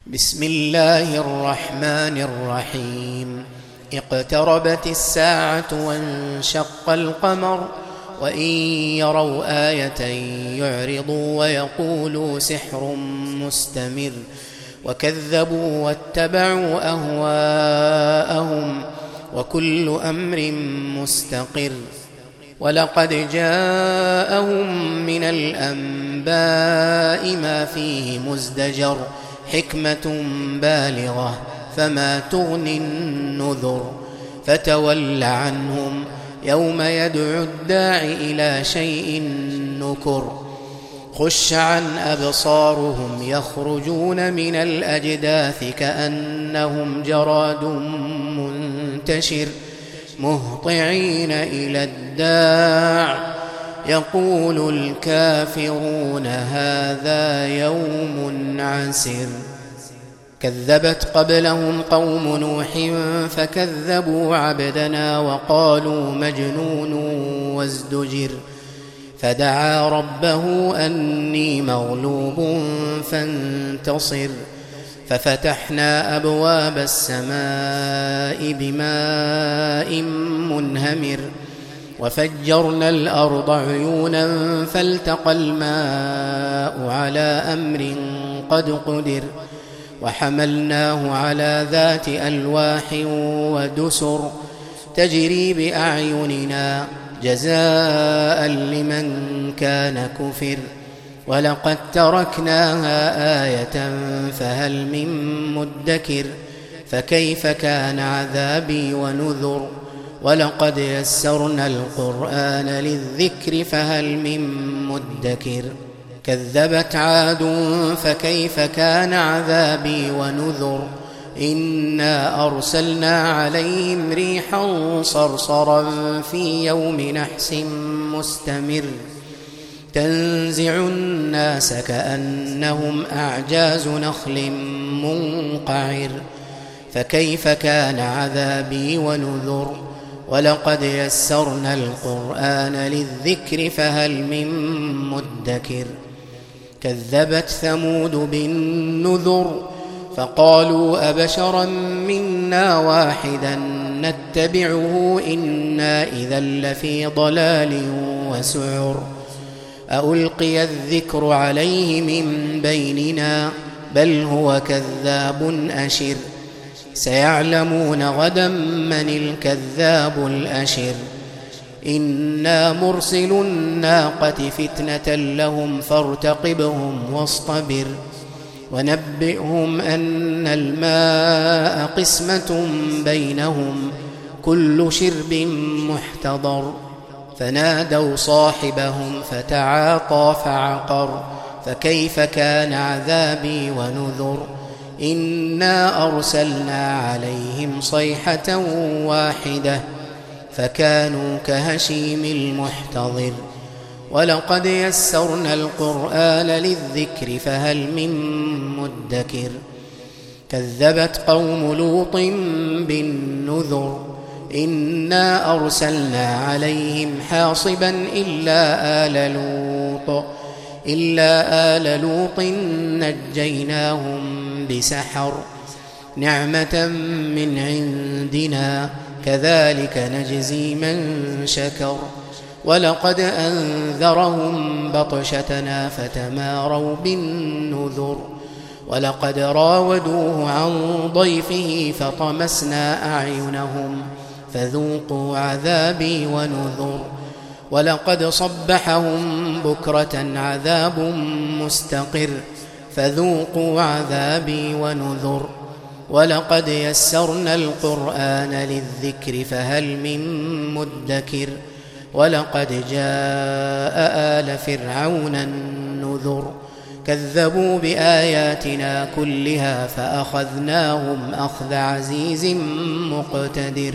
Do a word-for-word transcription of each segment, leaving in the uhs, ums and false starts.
بسم الله الرحمن الرحيم. اقتربت الساعة وانشق القمر وإن يروا آية يعرضوا ويقولوا سحر مستمر وكذبوا واتبعوا أهواءهم وكل أمر مستقر. ولقد جاءهم من الأنباء ما فيه مزدجر حكمة بالغة فما تغني النذر. فتول عنهم يوم يدعو الداع إلى شيء نكر. خش عن أبصارهم يخرجون من الأجداث كأنهم جراد منتشر مهطعين إلى الداع يقول الكافرون هذا يوم عسر. كذبت قبلهم قوم نوح فكذبوا عبدنا وقالوا مجنون وازدجر. فدعا ربه أني مغلوب فانتصر. ففتحنا أبواب السماء بماء منهمر وفجرنا الأرض عيونا فالتقى الماء على أمر قد قدر. وحملناه على ذات ألواح ودسر تجري بأعيننا جزاء لمن كان كفر. ولقد تركناها آية فهل من مدكر. فكيف كان عذابي ونذر. ولقد يسرنا القرآن للذكر فهل من مدكر. كذبت عاد فكيف كان عذابي ونذر. إنا أرسلنا عليهم ريحا صرصرا في يوم نحس مستمر تنزع الناس كأنهم أعجاز نخل منقعر. فكيف كان عذابي ونذر. ولقد يسرنا القرآن للذكر فهل من مدكر. كذبت ثمود بالنذر فقالوا أبشرا منا واحدا نتبعه إنا إذا لفي ضلال وسعر. ألقي الذكر عليه من بيننا بل هو كذاب أشر. سيعلمون غدا من الكذاب الأشر. إنا مرسل الناقة فتنة لهم فارتقبهم واصطبر. ونبئهم أن الماء قسمة بينهم كل شرب محتضر. فنادوا صاحبهم فتعاطى فعقر. فكيف كان عذابي ونذر. إنا أرسلنا عليهم صيحة واحدة فكانوا كهشيم المحتضر. ولقد يسرنا القرآن للذكر فهل من مدكر. كذبت قوم لوط بالنذر. إنا أرسلنا عليهم حاصبا إلا آل لوط إلا آل لوط نجيناهم بسحر نعمة من عندنا كذلك نجزي من شكر. ولقد أنذرهم بطشتنا فتماروا بالنذر. ولقد راودوه عن ضيفه فطمسنا أعينهم فذوقوا عذابي ونذر. ولقد صبحهم بكرة عذاب مستقر فذوقوا عذابي ونذر. ولقد يسرنا القرآن للذكر فهل من مدكر. ولقد جاء آل فرعون النذر. كذبوا بآياتنا كلها فأخذناهم أخذ عزيز مقتدر.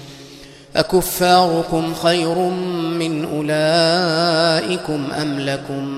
أكفاركم خير من أولئكم أم لكم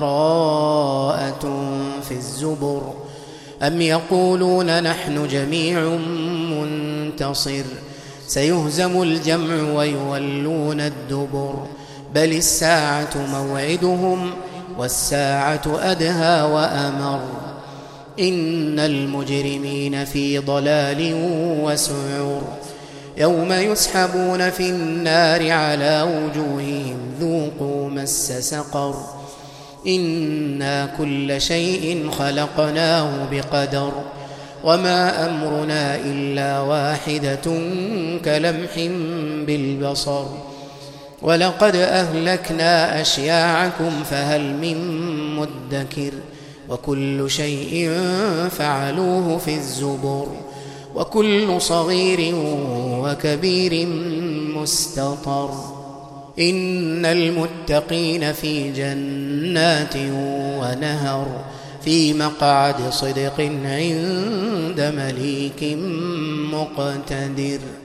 براءة في الزبر. أم يقولون نحن جميع منتصر سيهزم الجمع ويولون الدبر. بل الساعة موعدهم والساعة أدهى وأمر إن المجرمين في ضلال وسعر يوم يسحبون في النار على وجوههم ذوقوا مس سقر إنا كل شيء خلقناه بقدر وما أمرنا إلا واحدة كلمح بالبصر ولقد أهلكنا أشياعكم فهل من مدكر وكل شيء فعلوه في الزبر وكل صغير وكبير مستطر إن المتقين في جنات ونهر في مقعد صدق عند مليك مقتدر.